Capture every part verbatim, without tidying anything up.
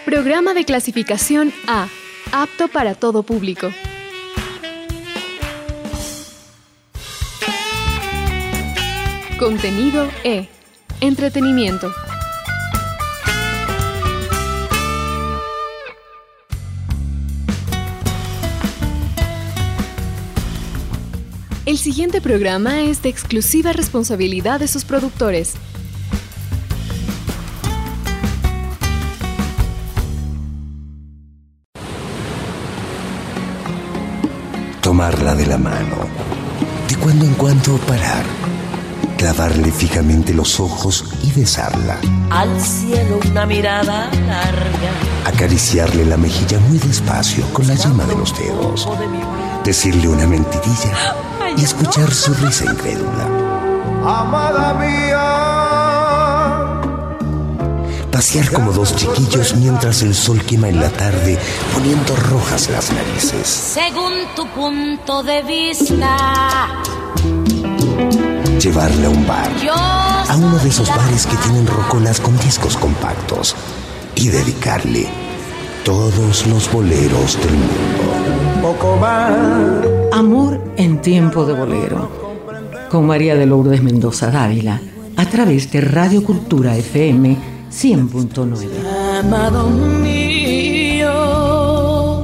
Programa de clasificación A, apto para todo público. Contenido E, entretenimiento. El siguiente programa es de exclusiva responsabilidad de sus productores. Tomarla de la mano, de cuando en cuando parar, clavarle fijamente los ojos y besarla. Al cielo una mirada larga, acariciarle la mejilla muy despacio con la yema de los dedos, decirle una mentirilla y escuchar su risa incrédula. Amada mía, pasear como dos chiquillos mientras el sol quema en la tarde, poniendo rojas las narices. Según tu punto de vista, llevarle a un bar, a uno de esos bares que tienen rocolas con discos compactos, y dedicarle todos los boleros del mundo. Poco más. Amor en tiempo de bolero, con María de Lourdes Mendoza Dávila, a través de Radio Cultura F M cien punto nueve. Amado mío,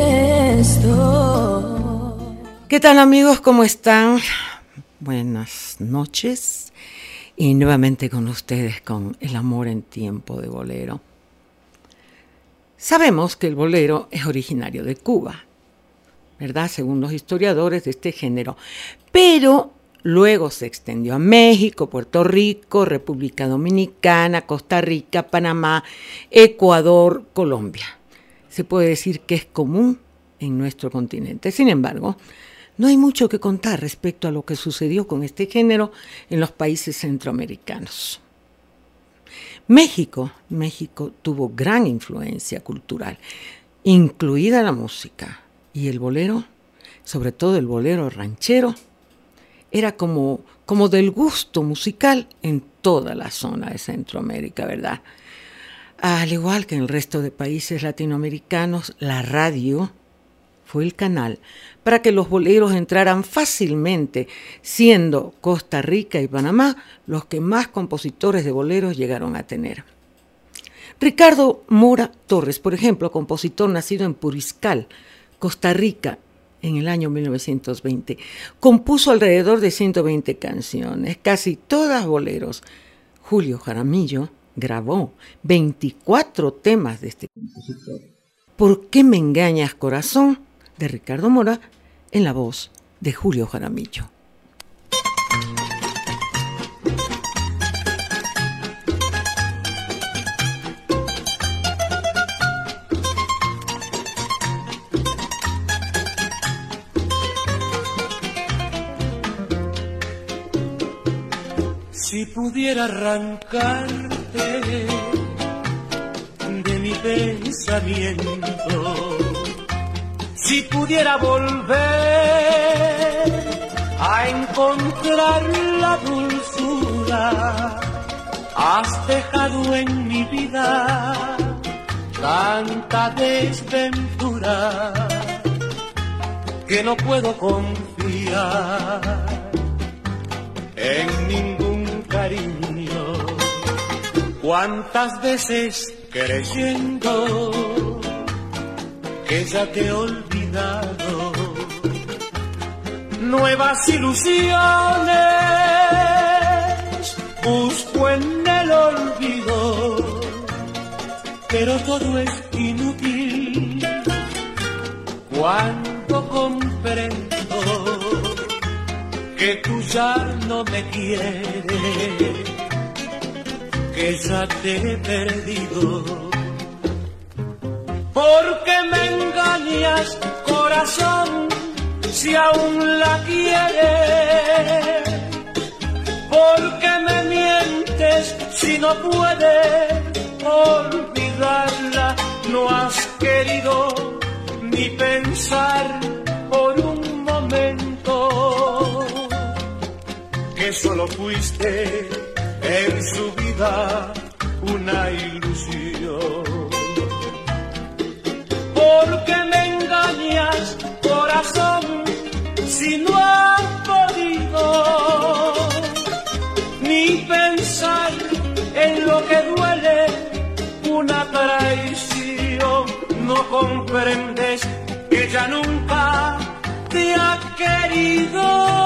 esto. ¿Qué tal, amigos? ¿Cómo están? Buenas noches. Y nuevamente con ustedes con el amor en tiempo de bolero. Sabemos que el bolero es originario de Cuba, ¿verdad? Según los historiadores de este género. Pero luego se extendió a México, Puerto Rico, República Dominicana, Costa Rica, Panamá, Ecuador, Colombia. Se puede decir que es común en nuestro continente. Sin embargo, no hay mucho que contar respecto a lo que sucedió con este género en los países centroamericanos. México, México tuvo gran influencia cultural, incluida la música. Y el bolero, sobre todo el bolero ranchero, era como, como del gusto musical en toda la zona de Centroamérica, ¿verdad? Al igual que en el resto de países latinoamericanos, la radio fue el canal para que los boleros entraran fácilmente, siendo Costa Rica y Panamá los que más compositores de boleros llegaron a tener. Ricardo Mora Torres, por ejemplo, compositor nacido en Puriscal, Costa Rica, en el año mil novecientos veinte, compuso alrededor de ciento veinte canciones, casi todas boleros. Julio Jaramillo grabó veinticuatro temas de este compositor. ¿Por qué me engañas, corazón?, de Ricardo Mora, en la voz de Julio Jaramillo. Si pudiera arrancarte de mi pensamiento, si pudiera volver a encontrar la dulzura, has dejado en mi vida tanta desventura que no puedo confiar en ningún cariño. ¿Cuántas veces creyendo que ya te he olvidado, nuevas ilusiones busco en el olvido, pero todo es inútil cuando comprendo que tú ya no me quieres, que ya te he perdido. ¿Por qué me engañas, corazón, si aún la quieres? ¿Por qué me mientes si no puedes olvidarla? No has querido ni pensar por un momento que solo fuiste en su vida una ilusión. no comprendes que ella nunca te ha querido?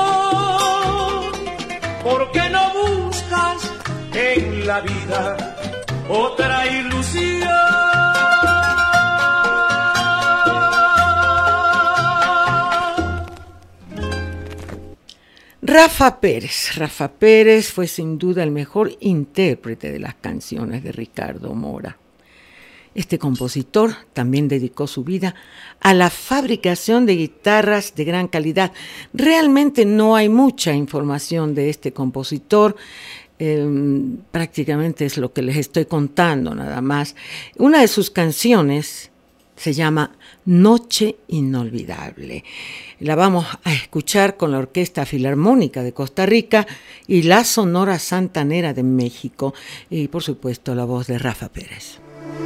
¿Por qué no buscas en la vida otra ilusión? Rafa Pérez. Rafa Pérez fue sin duda el mejor intérprete de las canciones de Ricardo Mora. Este compositor también dedicó su vida a la fabricación de guitarras de gran calidad. Realmente no hay mucha información de este compositor, eh, prácticamente es lo que les estoy contando nada más. Una de sus canciones se llama Noche Inolvidable. La vamos a escuchar con la Orquesta Filarmónica de Costa Rica y la Sonora Santanera de México y por supuesto la voz de Rafa Pérez.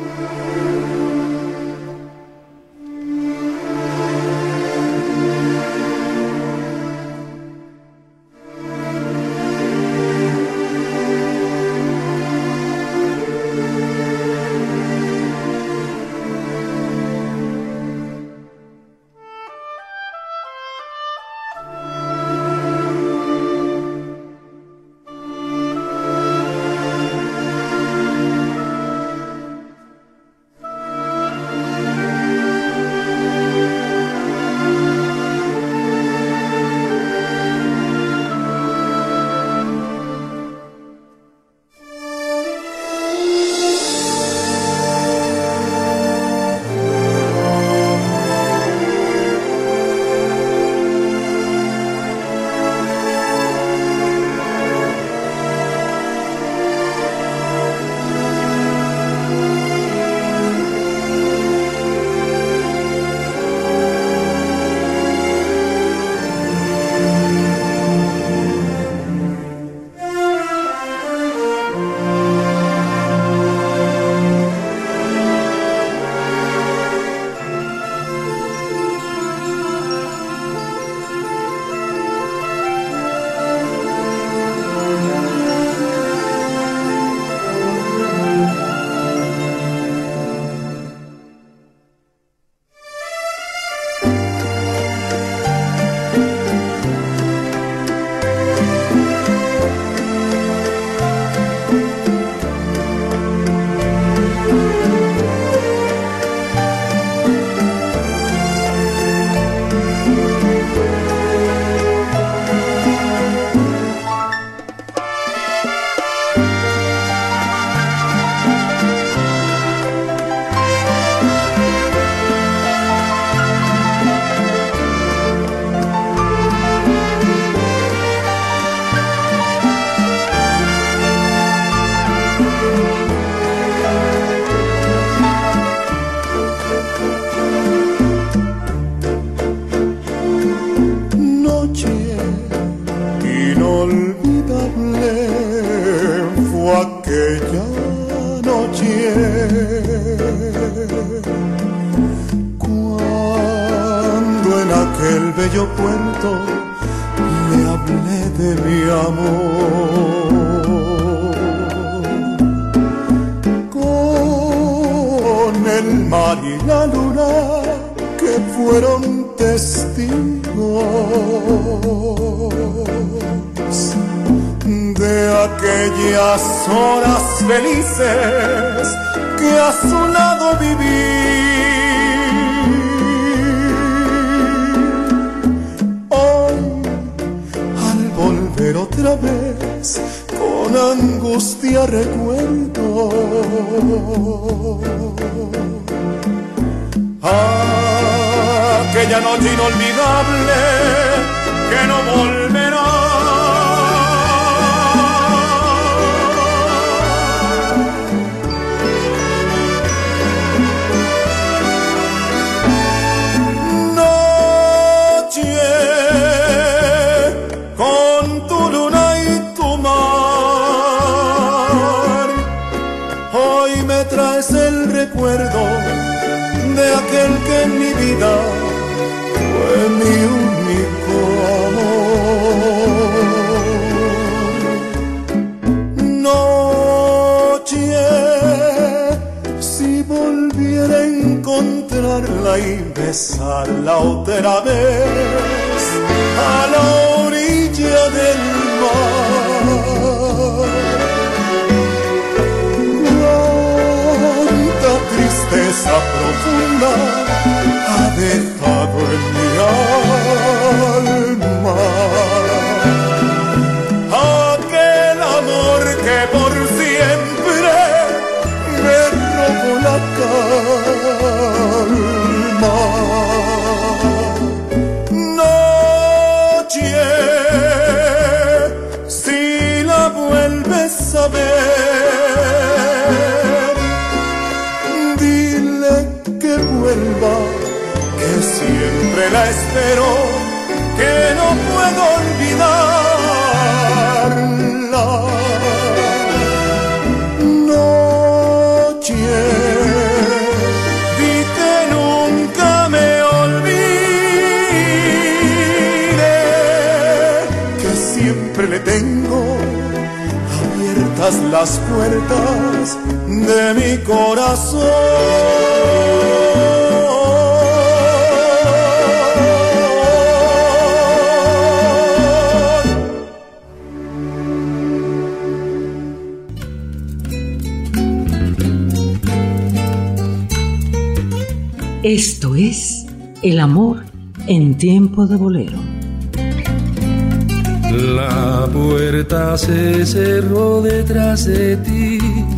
aquel bello cuento le hablé de mi amor. Con el mar y la luna que fueron testigos de aquellas horas felices que a su lado viví. Pero otra vez con angustia recuerdo aquella noche inolvidable que no volverá. De aquel que en mi vida fue mi único amor. Noche, si volviera a encontrar encontrarla y besarla otra vez a la orilla del mar. Cuánta tristeza profunda ha dejado en mi alma aquel amor que por siempre me robó la calma. Noche, si la vuelves a ver, dile que vuelva, que siempre la espero, que no puedo olvidarla. Noche, di que nunca me olvide, que siempre le tengo abiertas las puertas de mi corazón. Esto es El amor en tiempo de bolero. La puerta se cerró detrás de ti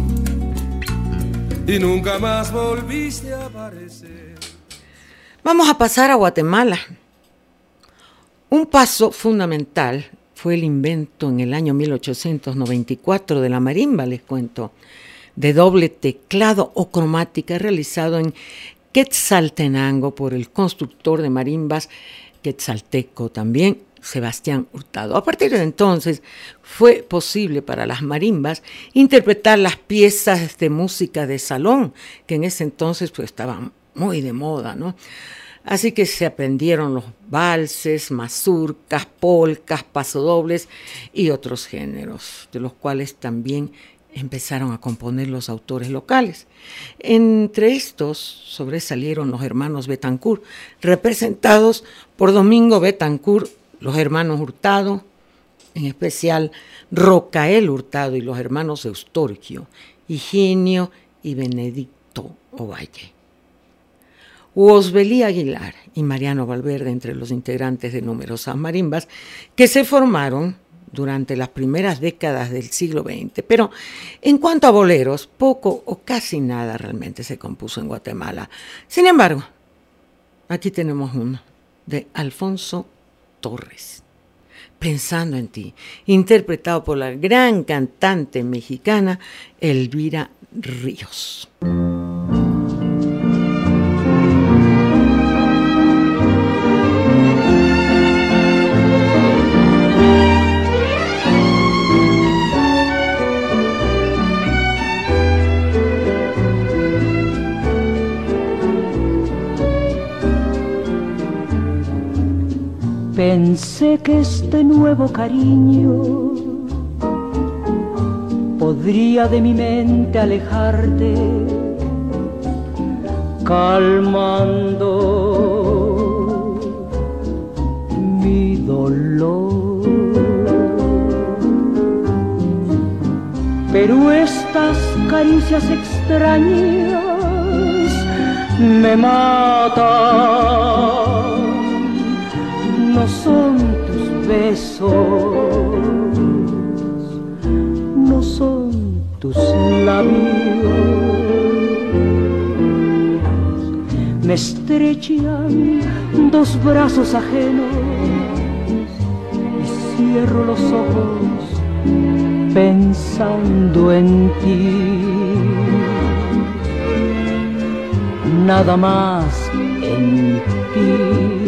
y nunca más volviste a aparecer. Vamos a pasar a Guatemala. Un paso fundamental fue el invento en el año mil ochocientos noventa y cuatro de la marimba, les cuento, de doble teclado o cromática realizado en Quetzaltenango por el constructor de marimbas quetzalteco también, Sebastián Hurtado. A partir de entonces fue posible para las marimbas interpretar las piezas de música de salón, que en ese entonces pues estaban muy de moda, ¿no? Así que se aprendieron los valses, mazurcas, polcas, pasodobles y otros géneros, de los cuales también empezaron a componer los autores locales. Entre estos sobresalieron los hermanos Betancourt, representados por Domingo Betancourt, los hermanos Hurtado, en especial Rocael Hurtado y los hermanos Eustorgio, Higinio y Benedicto Ovalle. Osbelí Aguilar y Mariano Valverde entre los integrantes de numerosas marimbas que se formaron durante las primeras décadas del siglo veinte. Pero en cuanto a boleros, poco o casi nada realmente se compuso en Guatemala. Sin embargo, aquí tenemos uno de Alfonso Torres, Pensando en ti, interpretado por la gran cantante mexicana Elvira Ríos. Pensé que este nuevo cariño podría de mi mente alejarte, calmando mi dolor. Pero estas caricias extrañas me matan. No son tus besos, no son tus labios, me estrechan dos brazos ajenos y cierro los ojos pensando en ti, nada más en ti.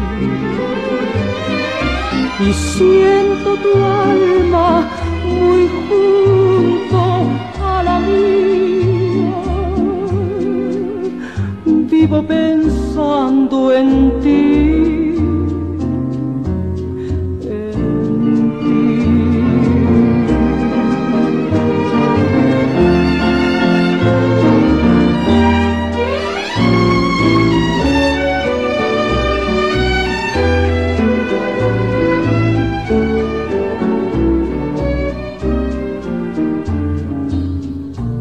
Y siento tu alma muy junto a la mía. Vivo pensando en ti, en ti.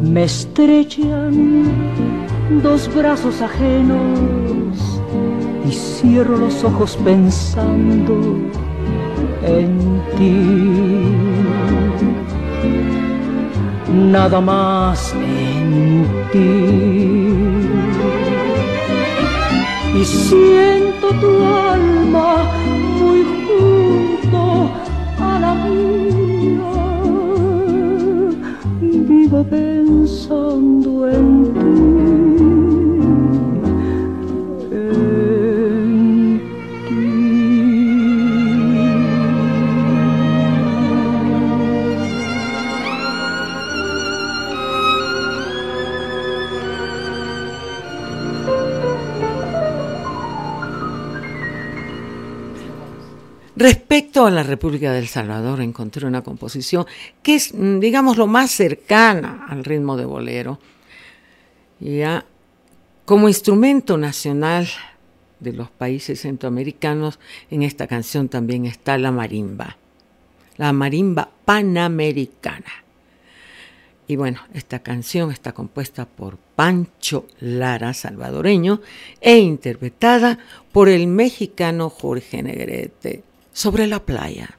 me estrechan dos brazos ajenos y cierro los ojos pensando en ti. Nada más en ti. Y siento tu alma muy junto a la mía. Vivo pensando en ti. Respecto a la República del Salvador, encontré una composición que es, digamos, lo más cercana al ritmo de bolero. Ya, como instrumento nacional de los países centroamericanos, en esta canción también está la marimba, la marimba panamericana. Y bueno, esta canción está compuesta por Pancho Lara, salvadoreño, e interpretada por el mexicano Jorge Negrete. Sobre la playa.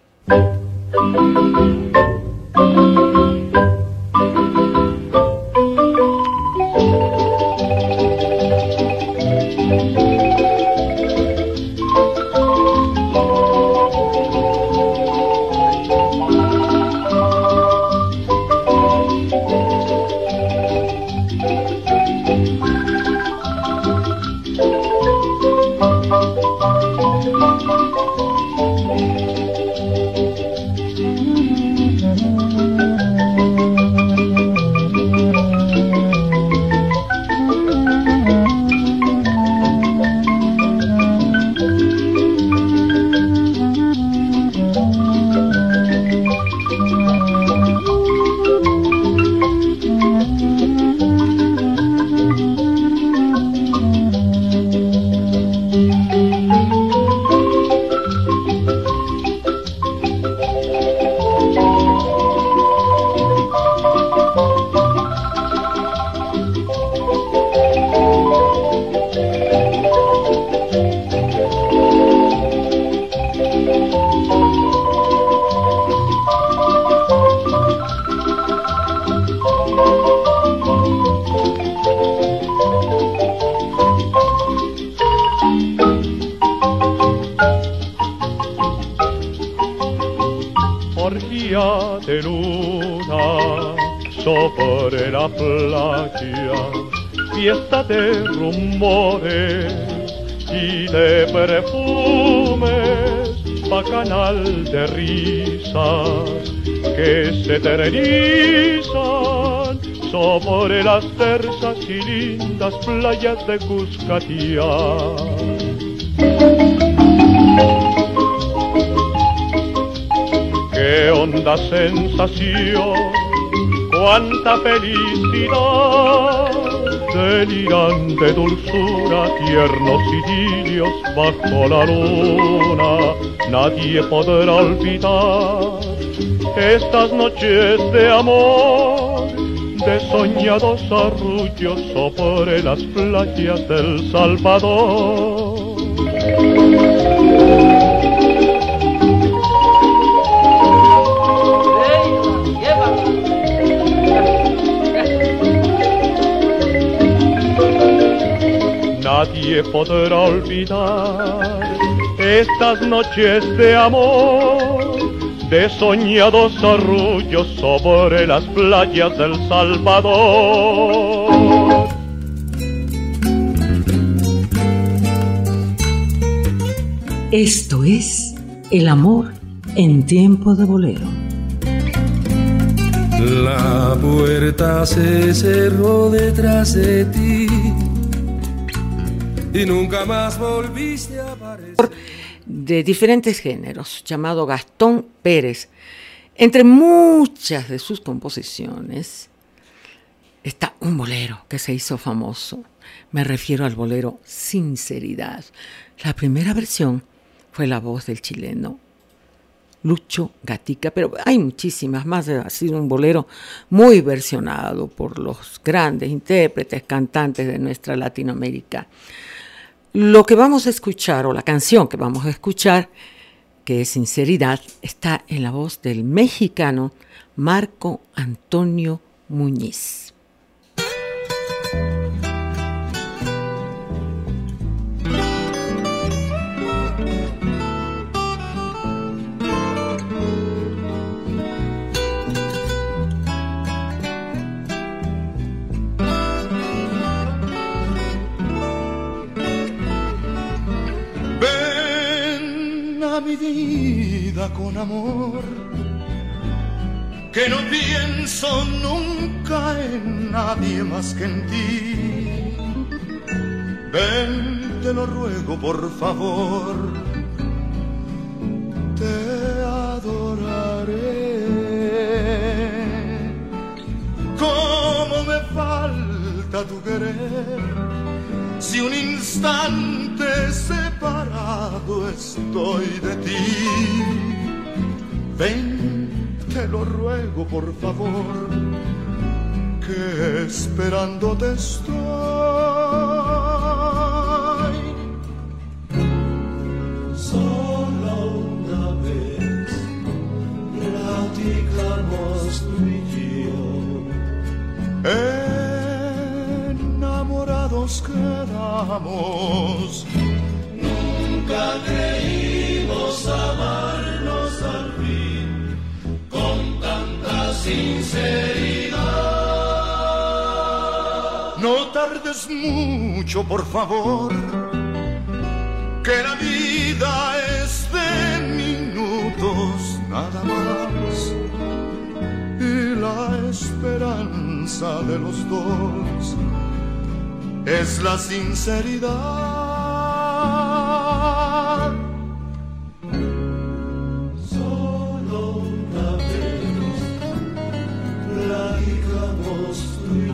De luna sobre la playa, fiesta de rumores y de perfumes, bacanal de risas que se eternizan sobre las tersas y lindas playas de Cuscatlán. Qué honda sensación, cuánta felicidad, delirante dulzura, tiernos idilios bajo la luna. Nadie podrá olvidar estas noches de amor, de soñados arrullos sobre las playas del Salvador. Nadie podrá olvidar estas noches de amor, de soñados arrullos sobre las playas del Salvador. Esto es El amor en tiempo de bolero. La puerta se cerró detrás de ti y nunca más volviste a aparecer. De diferentes géneros, llamado Gastón Pérez. Entre muchas de sus composiciones está un bolero que se hizo famoso. Me refiero al bolero Sinceridad. La primera versión fue la voz del chileno Lucho Gatica, pero hay muchísimas más. Ha sido un bolero muy versionado por los grandes intérpretes, cantantes de nuestra Latinoamérica. Lo que vamos a escuchar, o la canción que vamos a escuchar, que es Sinceridad, está en la voz del mexicano Marco Antonio Muñiz. Mi vida con amor, que no pienso nunca en nadie más que en ti. Ven, te lo ruego por favor, te adoraré. Cómo me falta tu querer, si un instante separado estoy de ti. Ven, te lo ruego por favor, que esperándote estoy. Solo una vez platicamos tú y yo, enamorados quedamos. Nunca creímos amarnos al fin con tanta sinceridad. No tardes mucho, por favor, que la vida es de minutos nada más, y la esperanza de los dos es la sinceridad. Solo una vez platicamos tú y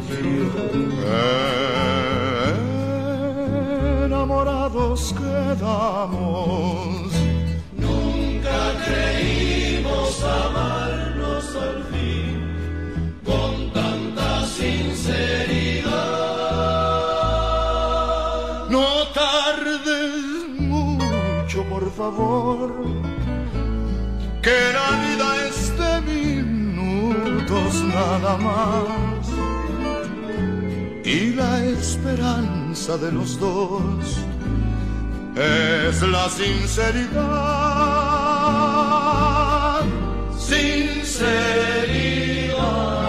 yo, enamorados quedamos. Nunca creímos amarnos al fin con tanta sinceridad. No tardes mucho, por favor, que la vida es de minutos nada más, y la esperanza de los dos es la sinceridad. Sinceridad.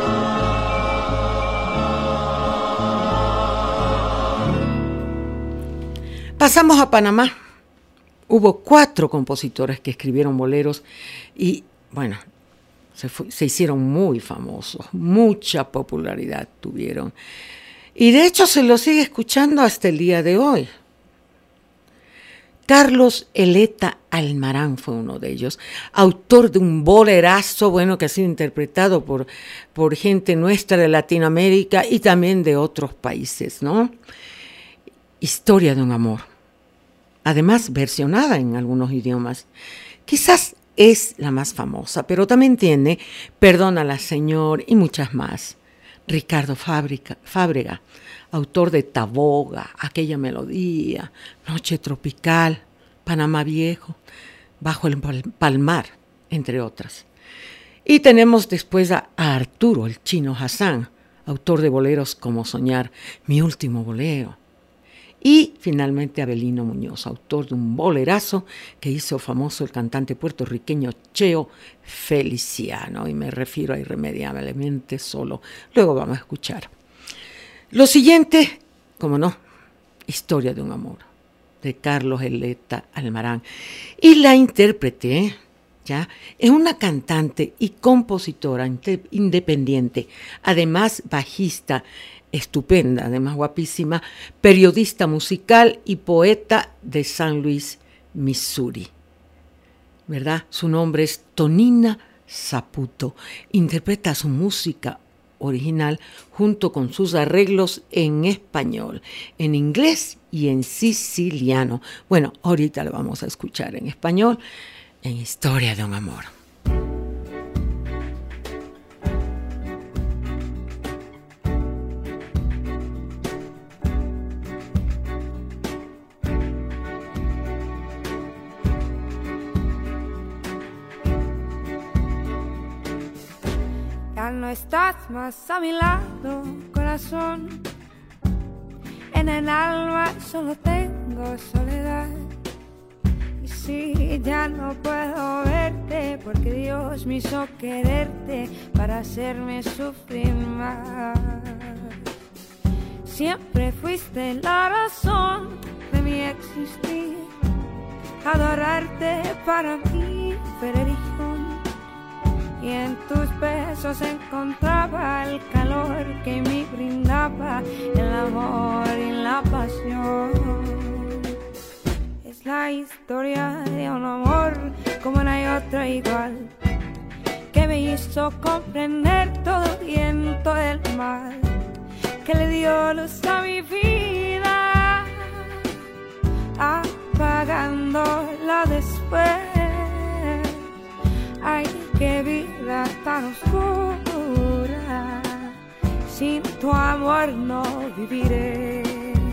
Pasamos a Panamá. Hubo cuatro compositores que escribieron boleros y, bueno, se, fue, se hicieron muy famosos, mucha popularidad tuvieron. Y de hecho se los sigue escuchando hasta el día de hoy. Carlos Eleta Almarán fue uno de ellos, autor de un bolerazo, bueno, que ha sido interpretado por, por gente nuestra de Latinoamérica y también de otros países, ¿no? Historia de un amor. Además, versionada en algunos idiomas. Quizás es la más famosa, pero también tiene Perdónala, Señor, y muchas más. Ricardo Fábrica, Fábrega, autor de Taboga, Aquella Melodía, Noche Tropical, Panamá Viejo, Bajo el Palmar, entre otras. Y tenemos después a, a Arturo, el Chino Hassan, autor de boleros como Soñar, Mi Último Bolero. Y finalmente Abelino Muñoz, autor de un bolerazo que hizo famoso el cantante puertorriqueño Cheo Feliciano, y me refiero a Irremediablemente Solo. Luego vamos a escuchar. Lo siguiente, como no, Historia de un amor, de Carlos Eleta Almarán. Y la intérprete, ¿ya? Es una cantante y compositora independiente, además bajista, estupenda, además guapísima, periodista musical y poeta de San Luis, Missouri, ¿verdad? Su nombre es Tonina Saputo. Interpreta su música original junto con sus arreglos en español, en inglés y en siciliano. Bueno, ahorita lo vamos a escuchar en español. en Historia de un amor. Ya no estás más a mi lado, corazón. En el alma solo tengo soledad. Y si ya no puedo verte, porque Dios me hizo quererte para hacerme sufrir más. Siempre fuiste la razón de mi existir. Adorarte para mí fue religión. Y en tus besos encontraba el calor que me brindaba el amor y la pasión. Es la historia de un amor como no hay otro igual, que me hizo comprender todo el bien, todo el mal, que le dio luz a mi vida, apagándola después. Ay, qué vida tan oscura, sin tu amor no viviré.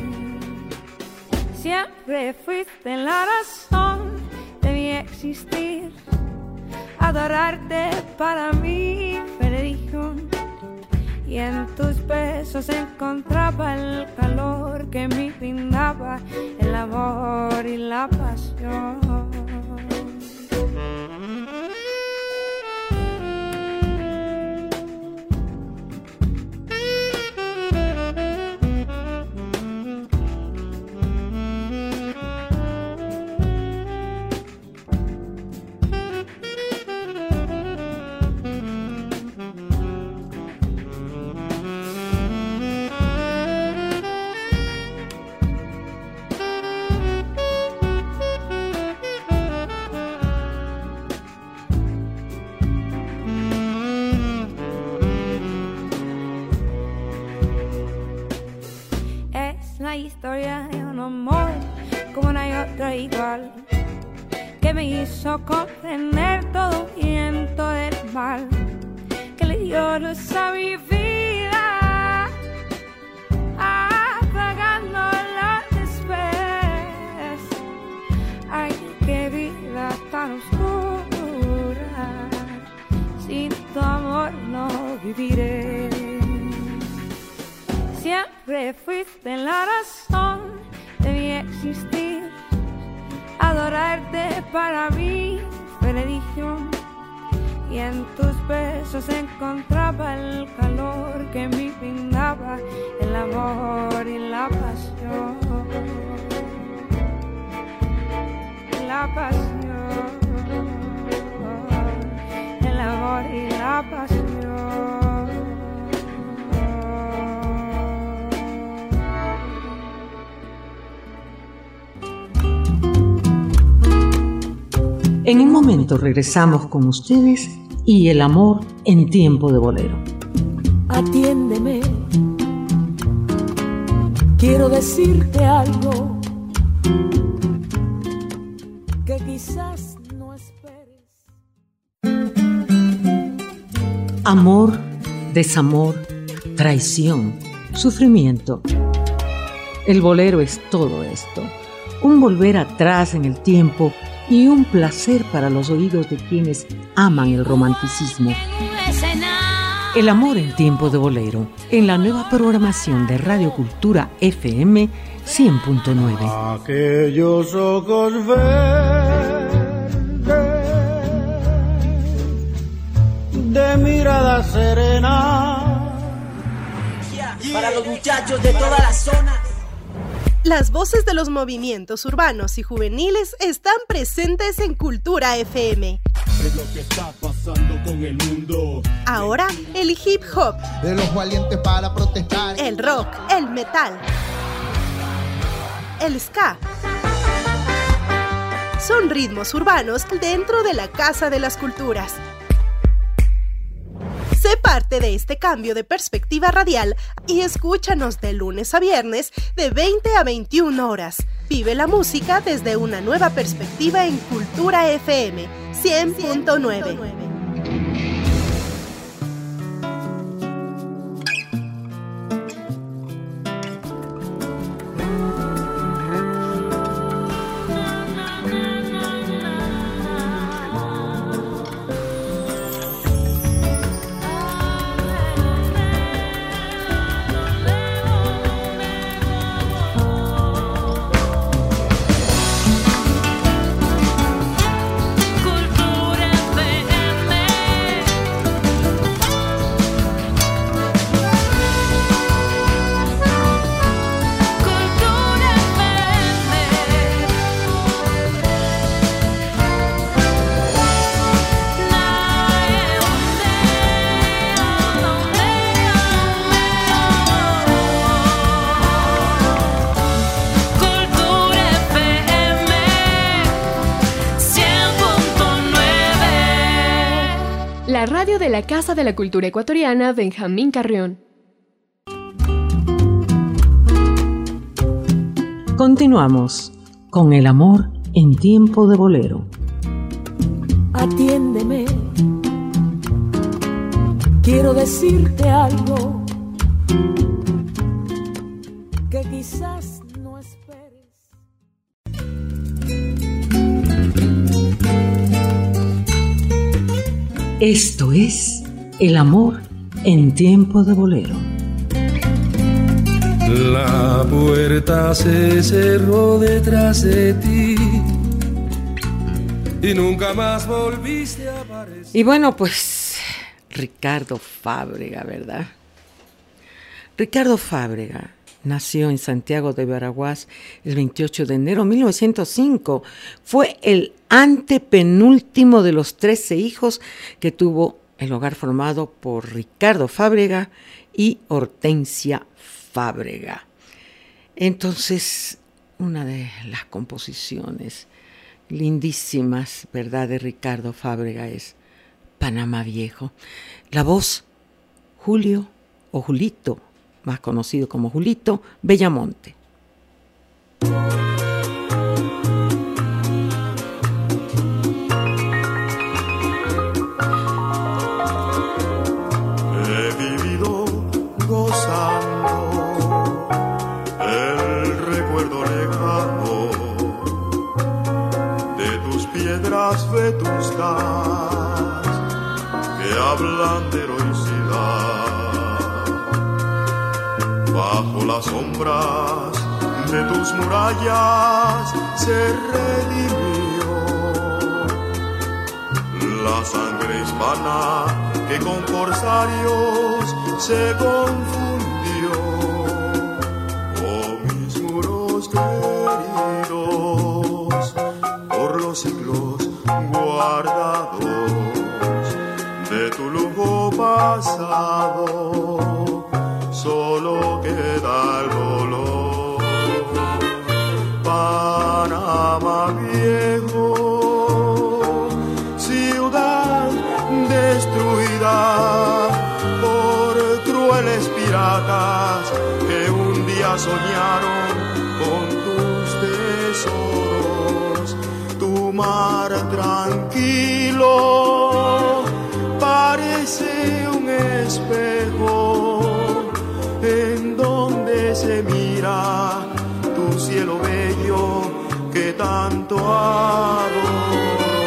Siempre fuiste la razón de mi existir. Adorarte para mí fue religión. Y en tus besos encontraba el calor que me brindaba el amor y la pasión. Historia de un amor como no hay otro igual, que me hizo comprender todo bien, todo el mal, que le dio luz a mi vida, apagándola después. Ay, qué vida tan oscura, sin tu amor no viviré. Siempre fuiste la razón de mi existir. Adorarte para mí fue religión. Y en tus besos encontraba el calor que me brindaba el amor y la pasión. La pasión, el amor y la pasión. En un momento regresamos con ustedes y el amor en tiempo de bolero. Atiéndeme, quiero decirte algo que quizás no esperes. Amor, desamor, traición, sufrimiento. El bolero es todo esto, un volver atrás en el tiempo y un placer para los oídos de quienes aman el romanticismo. El amor en tiempo de bolero, en la nueva programación de Radio Cultura F M cien punto nueve. Aquellos ojos verdes de mirada serena, para los muchachos de toda la zona. Las voces de los movimientos urbanos y juveniles están presentes en Cultura F M. Es lo que está pasando con el mundo. Ahora, el hip hop. De los valientes para protestar. El rock, el metal, el ska. Son ritmos urbanos dentro de la Casa de las Culturas. Sé parte de este cambio de perspectiva radial y escúchanos de lunes a viernes de veinte a veintiuna horas. Vive la música desde una nueva perspectiva en Cultura F M cien punto nueve. La radio de la Casa de la Cultura Ecuatoriana Benjamín Carrión. Continuamos con el amor en tiempo de bolero. Atiéndeme, quiero decirte algo que quizás no esperes. Esto es el amor en tiempo de bolero. La puerta se cerró detrás de ti y nunca más volviste a aparecer. Y bueno, pues Ricardo Fábrega, ¿verdad? Ricardo Fábrega nació en Santiago de Veraguas el veintiocho de enero de mil novecientos cinco. Fue el antepenúltimo de los trece hijos que tuvo el hogar formado por Ricardo Fábrega y Hortensia Fábrega. Entonces, una de las composiciones lindísimas, ¿verdad?, de Ricardo Fábrega es Panamá Viejo. La voz, Julio o Julito, más conocido como Julito Bellamonte. He vivido gozando el recuerdo lejano de tus piedras vetustas que hablan de heroicidad. Bajo las sombras de tus murallas se redimió la sangre hispana que con corsarios se confundió. Oh, mis muros queridos, por los siglos guardados de tu lujo pasado, solo queda el dolor. Panamá Viejo, ciudad destruida por crueles piratas que un día soñaron con tus tesoros. Tu mar tranquilo parece un espejo en donde se mira tu cielo bello que tanto adoro.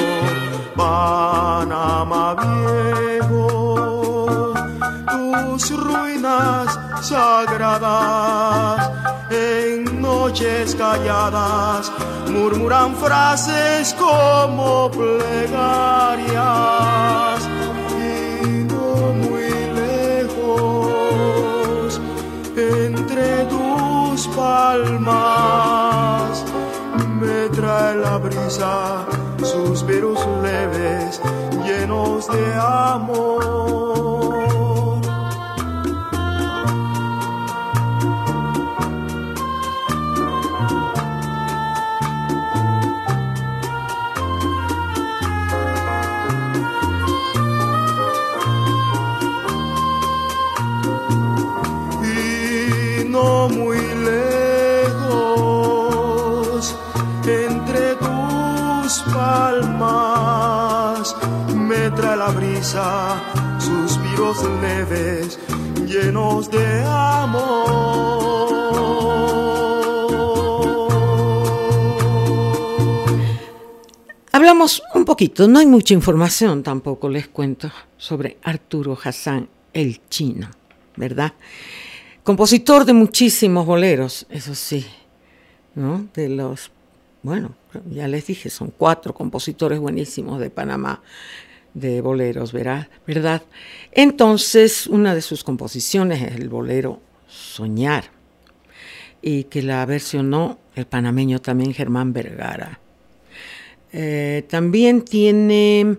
Panamá Viejo, tus ruinas sagradas en noches calladas murmuran frases como plegarias. Y no muy lejos, entre tus palmas, me trae la brisa suspiros leves llenos de amor. Y no muy lejos, entre tus palmas, la brisa, suspiros leves, llenos de amor. Hablamos un poquito, no hay mucha información tampoco, les cuento, sobre Arturo Hassan el Chino, ¿verdad? Compositor de muchísimos boleros, eso sí, ¿no? De los, bueno, ya les dije, son cuatro compositores buenísimos de Panamá, de boleros, ¿verdad? ¿verdad? Entonces, una de sus composiciones es el bolero Soñar, y que la versionó el panameño también Germán Vergara. Eh, también tiene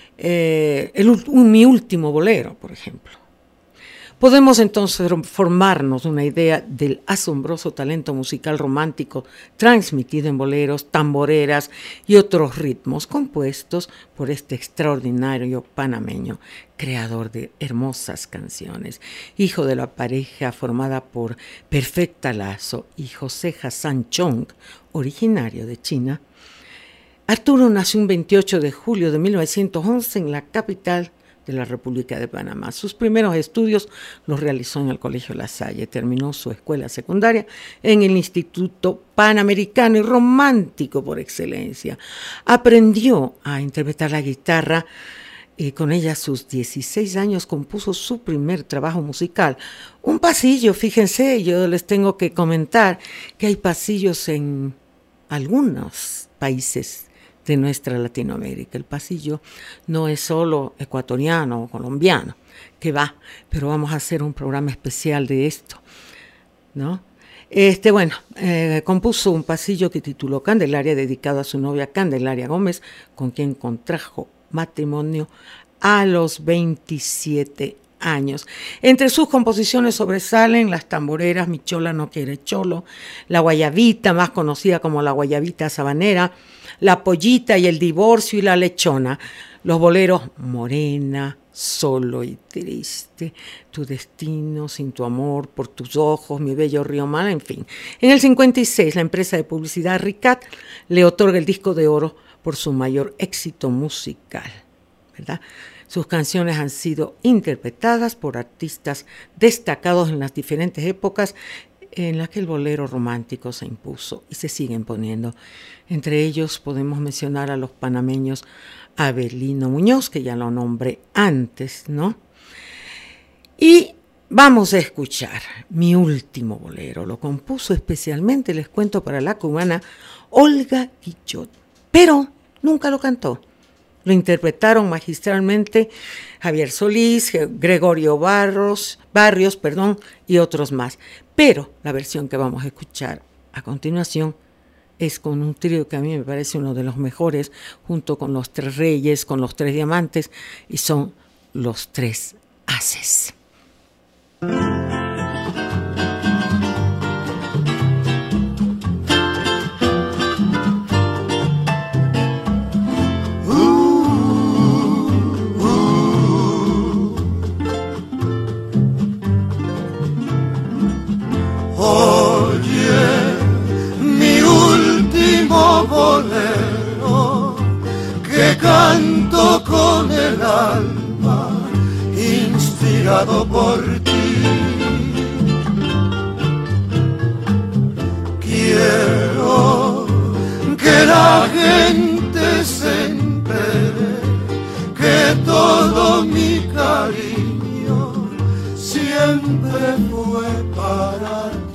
eh, el, un, mi último bolero, por ejemplo. Podemos entonces formarnos una idea del asombroso talento musical romántico transmitido en boleros, tamboreras y otros ritmos compuestos por este extraordinario panameño, creador de hermosas canciones, hijo de la pareja formada por Perfecta Lazo y José Hassan Chong, originario de China. Arturo nació un veintiocho de julio de mil novecientos once en la capital de la República de Panamá. Sus primeros estudios los realizó en el Colegio La Salle. Terminó su escuela secundaria en el Instituto Panamericano y Romántico por excelencia. Aprendió a interpretar la guitarra y con ella a sus dieciséis años compuso su primer trabajo musical. Un pasillo, fíjense, yo les tengo que comentar que hay pasillos en algunos países de nuestra Latinoamérica. El pasillo no es solo ecuatoriano o colombiano, que va, pero vamos a hacer un programa especial de esto, ¿no? Este, bueno, eh, compuso un pasillo que tituló Candelaria, dedicado a su novia Candelaria Gómez, con quien contrajo matrimonio a los veintisiete años. Entre sus composiciones sobresalen las tamboreras Mi Chola no quiere cholo, La Guayabita, más conocida como La Guayabita Sabanera, La Pollita y El Divorcio y La Lechona, los boleros Morena, Solo y Triste, Tu Destino, Sin Tu Amor, Por Tus Ojos, Mi Bello Río Mar, en fin. En el cincuenta y seis, la empresa de publicidad Ricat le otorga el disco de oro por su mayor éxito musical, ¿verdad? Sus canciones han sido interpretadas por artistas destacados en las diferentes épocas en las que el bolero romántico se impuso y se siguen poniendo. Entre ellos podemos mencionar a los panameños Abelino Muñoz, que ya lo nombré antes, ¿no? Y vamos a escuchar mi último bolero. Lo compuso especialmente, les cuento, para la cubana Olga Guillot, pero nunca lo cantó. Lo interpretaron magistralmente Javier Solís, Gregorio Barros, Barrios, perdón, y otros más. Pero la versión que vamos a escuchar a continuación es con un trío que a mí me parece uno de los mejores, junto con Los Tres Reyes, con Los Tres Diamantes, y son Los Tres Haces. Bolero que canto con el alma, inspirado por ti. Quiero que la gente se entere que todo mi cariño siempre fue para ti.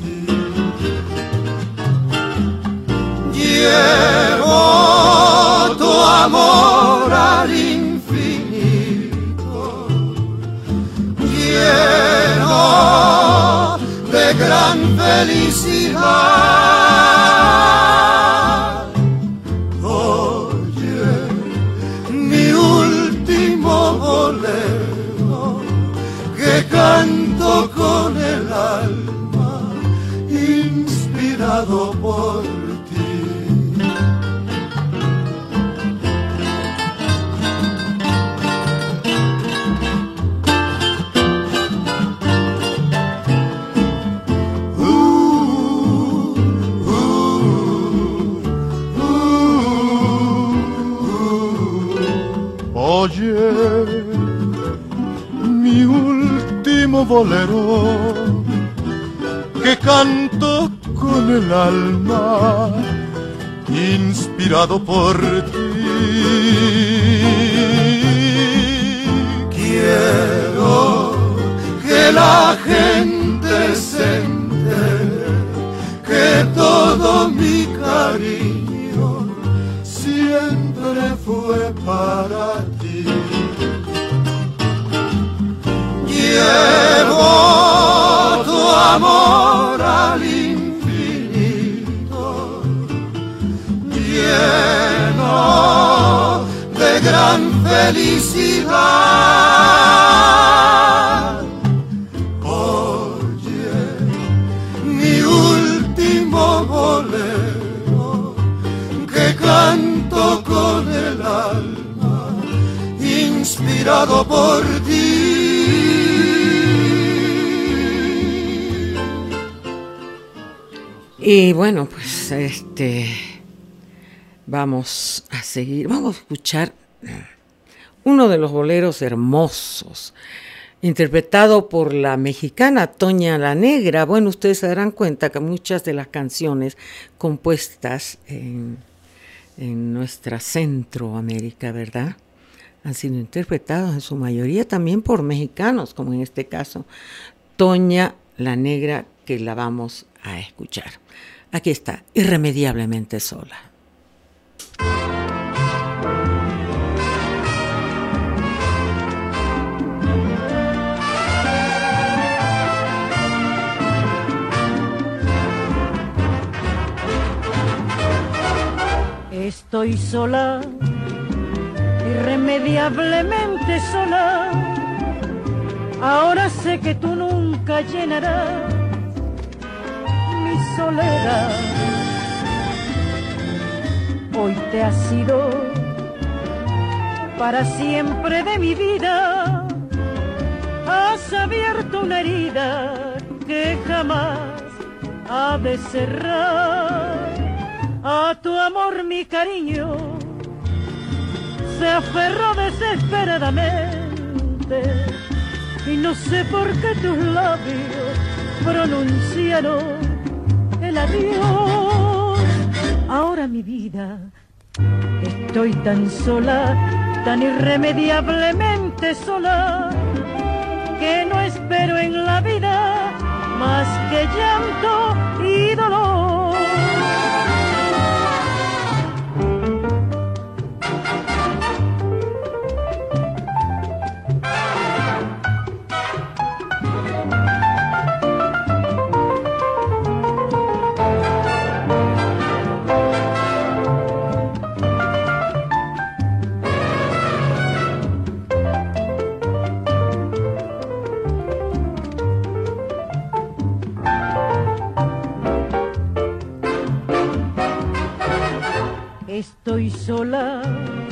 Llevo tu amor al infinito, lleno de gran felicidad. Oye, mi último bolero que canto con el alma, inspirado por Oye, que canto con el alma, inspirado por ti. Quiero que la gente se entere que todo mi cariño siempre fue para ti. Llevo tu amor al infinito, lleno de gran felicidad. Oye, mi último bolero que canto con el alma, inspirado por ti. Y bueno, pues este vamos a seguir, vamos a escuchar uno de los boleros hermosos, interpretado por la mexicana Toña la Negra. Bueno, ustedes se darán cuenta que muchas de las canciones compuestas en, en nuestra Centroamérica, ¿verdad?, han sido interpretadas en su mayoría también por mexicanos, como en este caso Toña la Negra, que la vamos a escuchar. Aquí está, Irremediablemente Sola. Estoy sola, irremediablemente sola. Ahora sé que tú nunca llenarás mi soledad. Hoy te has ido para siempre de mi vida. Has abierto una herida que jamás ha de cerrar. A tu amor mi cariño se aferró desesperadamente, y no sé por qué tus labios pronunciaron el adiós. Ahora mi vida, estoy tan sola, tan irremediablemente sola, que no espero en la vida más que llanto y dolor. Estoy sola,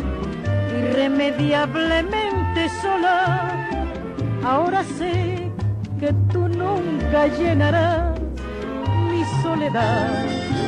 irremediablemente sola. Ahora sé que tú nunca llenarás mi soledad.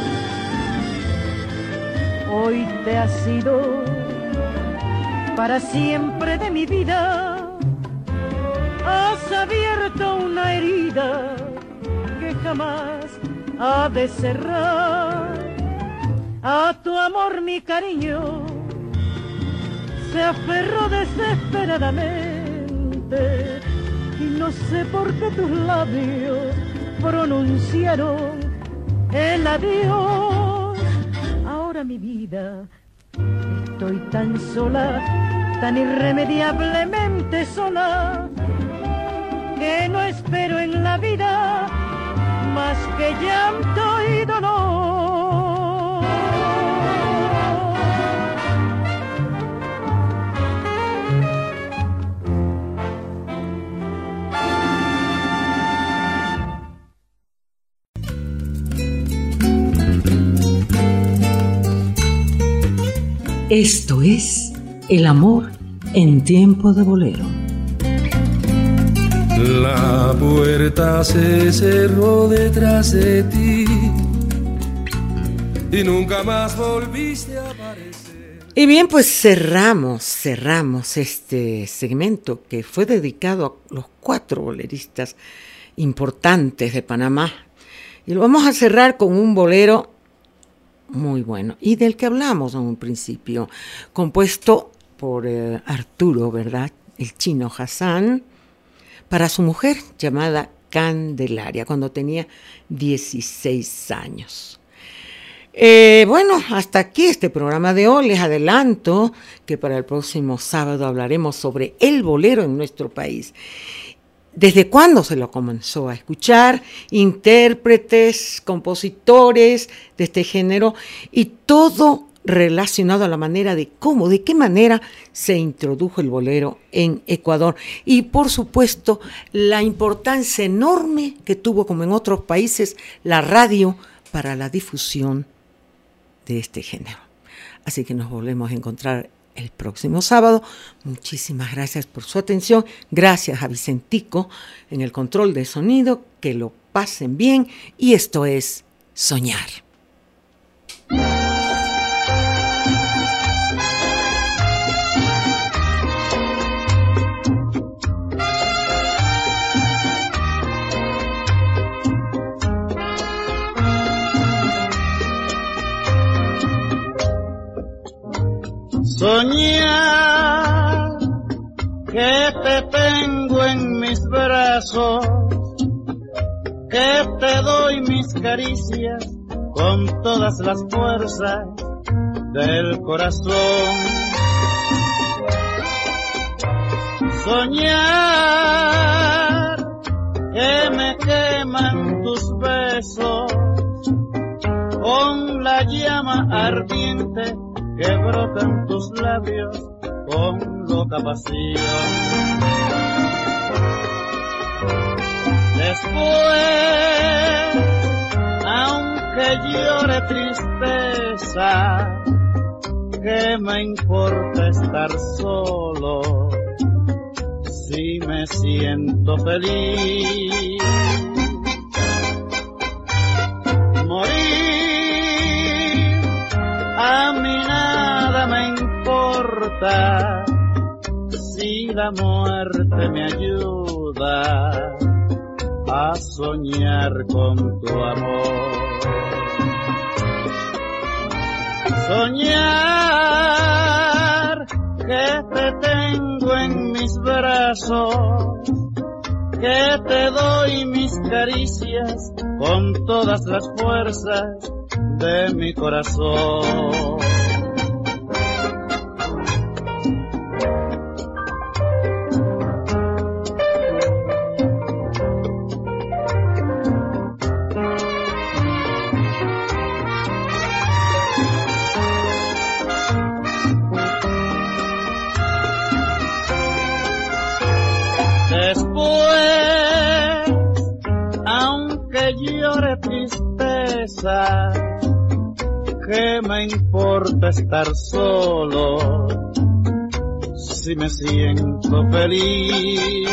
Hoy te has ido para siempre de mi vida. Has abierto una herida que jamás ha de cerrar. A tu amor mi cariño se aferró desesperadamente, y no sé por qué tus labios pronunciaron el adiós. Ahora mi vida, estoy tan sola, tan irremediablemente sola, que no espero en la vida más que llanto y dolor. Esto es El amor en tiempo de bolero. La puerta se cerró detrás de ti y nunca más volviste a aparecer. Y bien, pues cerramos, cerramos este segmento que fue dedicado a los cuatro boleristas importantes de Panamá. Y lo vamos a cerrar con un bolero muy bueno, y del que hablamos en un principio, compuesto por eh, Arturo, ¿verdad? El Chino Hassan, para su mujer llamada Candelaria, cuando tenía dieciséis años. Eh, bueno, hasta aquí este programa de hoy. Les adelanto que para el próximo sábado hablaremos sobre el bolero en nuestro país. ¿Desde cuándo se lo comenzó a escuchar? Intérpretes, compositores de este género y todo relacionado a la manera de cómo, de qué manera se introdujo el bolero en Ecuador. Y por supuesto, la importancia enorme que tuvo, como en otros países, la radio para la difusión de este género. Así que nos volvemos a encontrar el próximo sábado. Muchísimas gracias por su atención. Gracias a Vicentico en el control de sonido. Que lo pasen bien. Y esto es Soñar. Soñar que te tengo en mis brazos, que te doy mis caricias con todas las fuerzas del corazón. Soñar que me queman tus besos con la llama ardiente que brotan tus labios con loca pasión. Después, aunque llore tristeza, ¿qué me importa estar solo si me siento feliz? Morir a mí nada me importa si la muerte me ayuda a soñar con tu amor. Soñar que te tengo en mis brazos, que te doy mis caricias con todas las fuerzas de mi corazón. Después, aunque llore tristeza, ¿qué me importa estar solo si me siento feliz?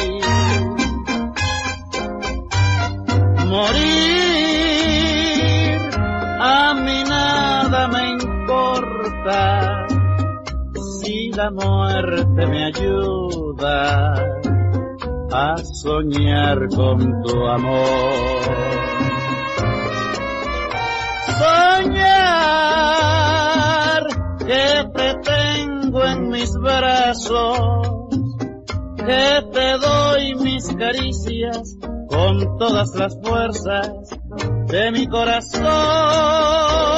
Morir a mí nada me importa si la muerte me ayuda a soñar con tu amor. Soñar que te tengo en mis brazos, que te doy mis caricias con todas las fuerzas de mi corazón.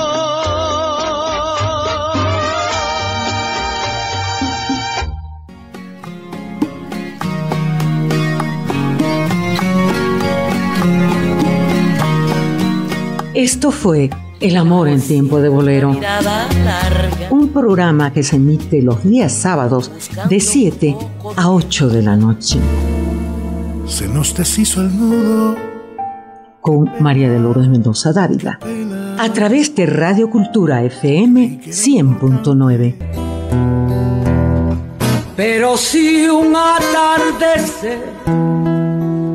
Esto fue El amor en tiempo de bolero, un programa que se emite los días sábados de siete a ocho de la noche. Se nos deshizo el nudo con María de Lourdes Mendoza Dávila, a través de Radio Cultura F M cien punto nueve. Pero si un atardecer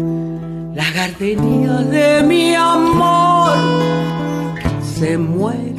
la gardenia de mi amor se muere